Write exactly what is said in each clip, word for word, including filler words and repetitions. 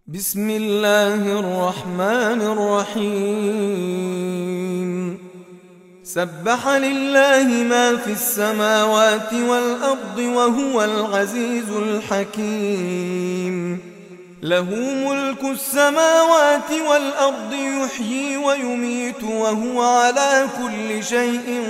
بسم الله الرحمن الرحيم سبح لله ما في السماوات والأرض وهو العزيز الحكيم له ملك السماوات والأرض يحيي ويميت وهو على كل شيء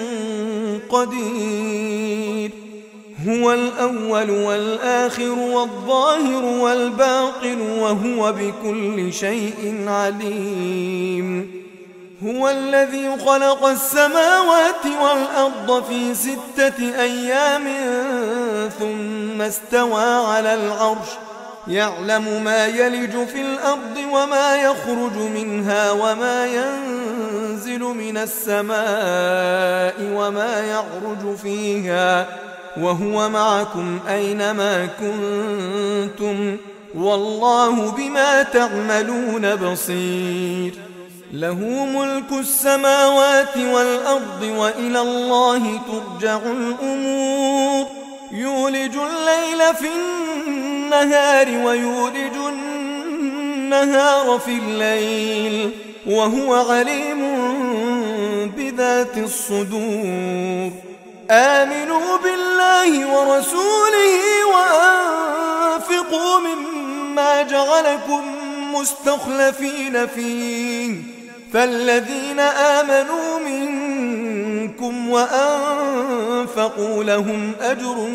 قدير هو الأول والآخر والظاهر والباطن وهو بكل شيء عليم هو الذي خلق السماوات والأرض في ستة أيام ثم استوى على العرش يعلم ما يلج في الأرض وما يخرج منها وما ينزل من السماء وما يعرج فيها وهو معكم أينما كنتم والله بما تعملون بصير له ملك السماوات والأرض وإلى الله ترجع الأمور يولج الليل في النهار ويولج النهار في الليل وهو عليم بذات الصدور آمنوا بالله ورسوله وأنفقوا مما جعلكم مستخلفين فيه فالذين آمنوا منكم وأنفقوا لهم أجر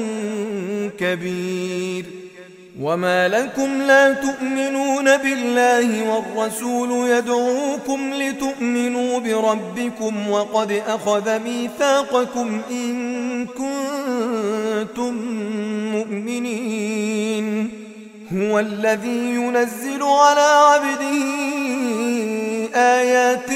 كبير وما لكم لا تؤمنون بالله والرسول يدعوكم لتؤمنوا بربكم وقد أخذ ميثاقكم إن كنتم مؤمنين هو الذي ينزل على عبده آيات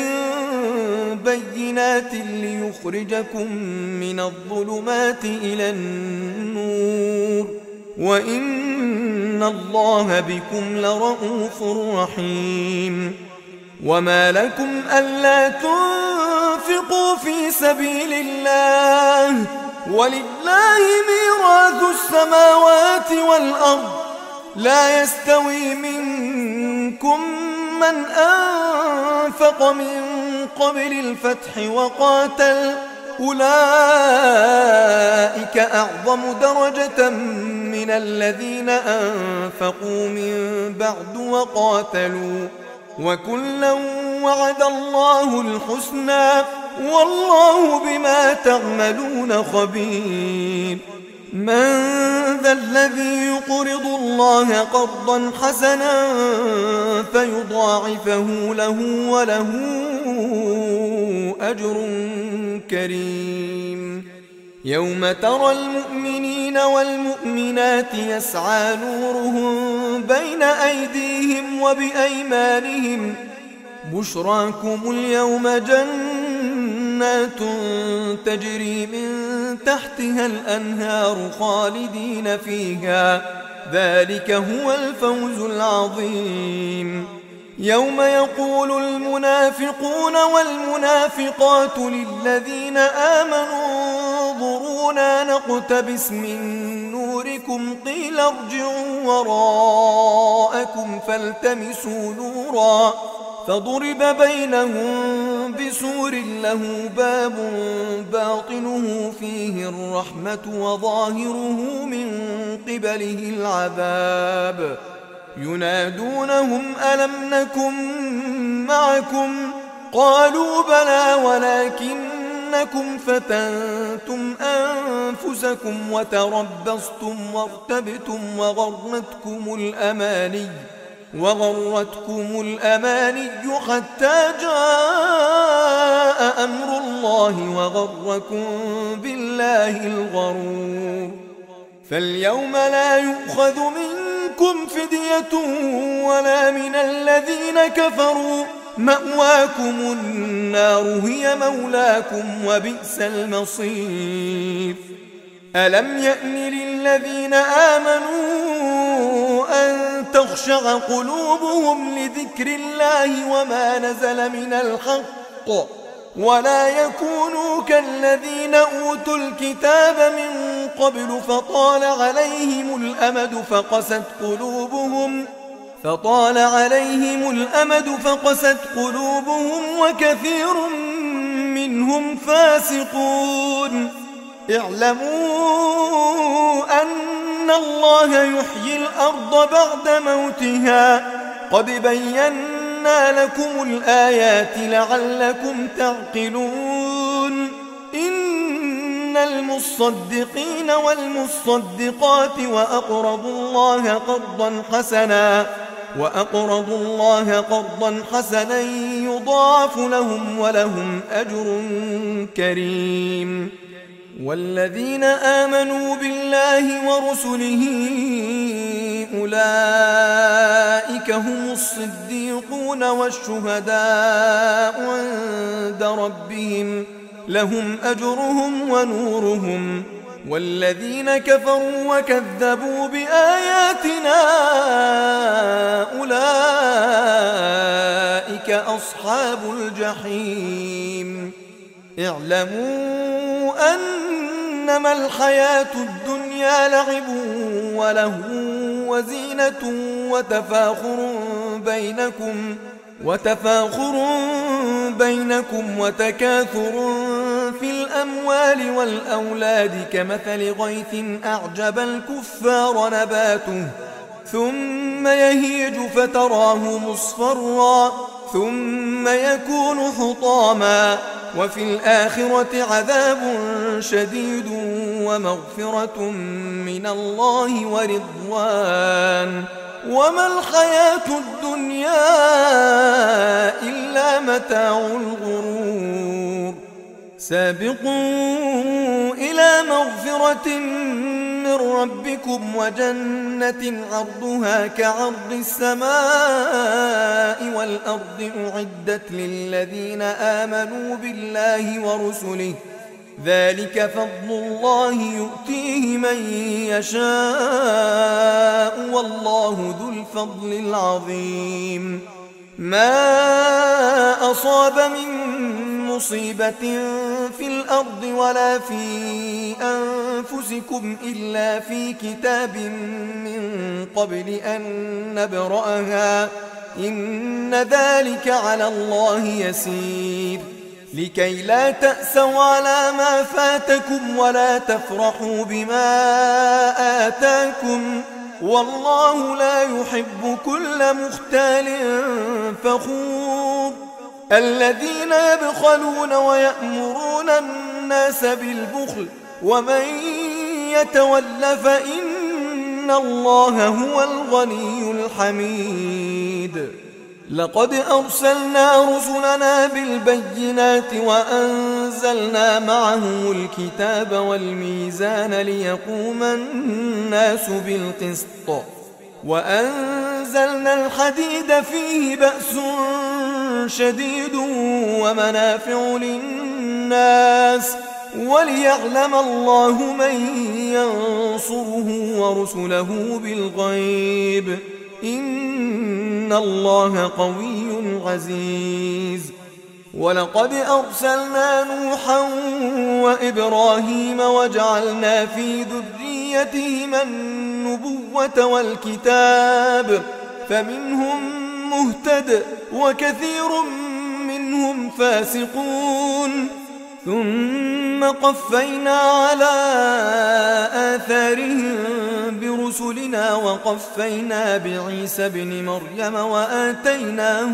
بينات ليخرجكم من الظلمات إلى النور وإن الله بكم لرءوف رحيم وما لكم ألا تنفقوا في سبيل الله ولله ميراث السماوات والأرض لا يستوي منكم من أنفق من قبل الفتح وقاتل أولئك أعظم درجة من الذين أنفقوا من بعد وقاتلوا وكلا وعد الله الحسنى والله بما تعملون خبير من ذا الذي يقرض الله قرضا حسنا فيضاعفه له وله أجر كريم يوم ترى المؤمنين والمؤمنات يسعى نورهم بين أيديهم وبأيمانهم بشراكم اليوم جنات تجري من تحتها الأنهار خالدين فيها ذلك هو الفوز العظيم يوم يقول المنافقون والمنافقات للذين آمنوا انظرونا نقتبس من نوركم قيل ارجعوا وراءكم فالتمسوا نورا فضرب بينهم بسور له باب باطنه فيه الرحمة وظاهره من قبله العذاب ينادونهم ألم نكن معكم قالوا بلى ولكنكم فتنتم أنفسكم وتربصتم وارتبتم وغرتكم الأماني وغرتكم الأماني حتى جاء أمر الله وغركم بالله الغرور فاليوم لا يؤخذ منكم فدية ولا من الذين كفروا مأواكم النار هي مولاكم وبئس المصير ألم يأن للذين آمنوا أن تخشع قلوبهم لذكر الله وما نزل من الحق ولا يكونوا كالذين أوتوا الكتاب من قبل فطال عليهم الأمد فقست قلوبهم فطال عليهم الأمد فقست قلوبهم وكثير منهم فاسقون. اعلموا أن الله يحيي الأرض بعد موتها قد بينا لكم الآيات لعلكم تعقلون. إن المصدقين والمصدقات وأقرضوا الله قرضا حسنا وأقرضوا الله قرضا حسنا يضاعف لهم ولهم أجر كريم. والذين آمنوا بالله ورسله أولئك هم الصديقون والشهداء عند ربهم لهم أجرهم ونورهم. والذين كفروا وكذبوا بآياتنا أولئك أصحاب الجحيم. اعلموا أنما الحياة الدنيا لعب ولهو وزينة وتفاخر بينكم وتفاخر بينكم وتكاثر في الأموال والأولاد كمثل غيث أعجب الكفار نباته ثم يهيج فتراه مصفرا ثم يكون حطاما وفي الآخرة عذاب شديد ومغفرة من الله ورضوان وما الحياة الدنيا إلا متاع الغرور. سابقوا إلى مغفرة من ربكم وجنة عرضها كعرض السماء والأرض أعدت للذين آمنوا بالله ورسله ذلك فضل الله يؤتيه من يشاء والله ذو الفضل العظيم. ما أصاب من مصيبة في الأرض ولا في أنفسكم إلا في كتاب من قبل أن نبرأها إن ذلك على الله يسير. لكي لا تأسوا على ما فاتكم ولا تفرحوا بما آتاكم والله لا يحب كل مختال فخور. الذين يبخلون ويأمرون الناس بالبخل ومن يتول فإن الله هو الغني الحميد. لقد أرسلنا رسلنا بالبينات وأنزلنا معهم الكتاب والميزان ليقوم الناس بالقسط وأنزلنا الحديد فيه بأس شديد ومنافع للناس وليعلم الله من ينصره ورسله بالغيب إن الله قوي عزيز. ولقد أرسلنا نوحا وإبراهيم وجعلنا في ذريتهما النبوة والكتاب فمنهم مهتد وكثير منهم فاسقون. ثم قفينا على آثارهم برسلنا وقفينا بعيسى بن مريم وآتيناه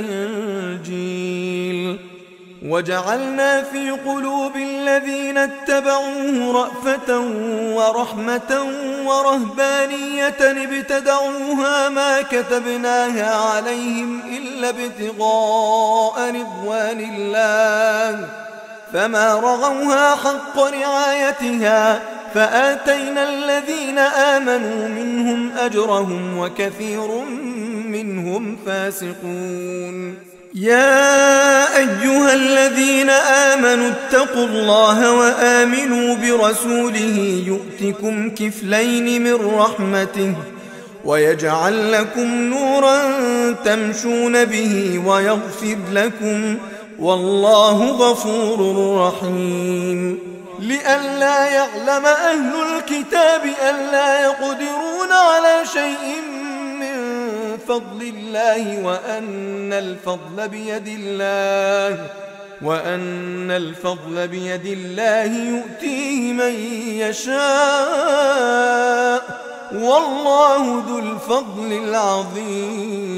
الإنجيل وجعلنا في قلوب الذين اتبعوه رأفة ورحمة ورهبانية ابتدعوها ما كتبناها عليهم إلا ابتغاء رضوان الله فما رعوها حق رعايتها فآتينا الذين آمنوا منهم أجرهم وكثير منهم فاسقون. يا أيها الذين آمنوا اتقوا الله وآمنوا برسوله يؤتكم كفلين من رحمته ويجعل لكم نورا تمشون به ويغفر لكم والله غفور رحيم. لئلا يعلم أهل الكتاب ألا يقدرون على شيء من بفضل الله وأن الفضل بيد الله وأن الفضل بيد الله يؤتيه من يشاء والله ذو الفضل العظيم.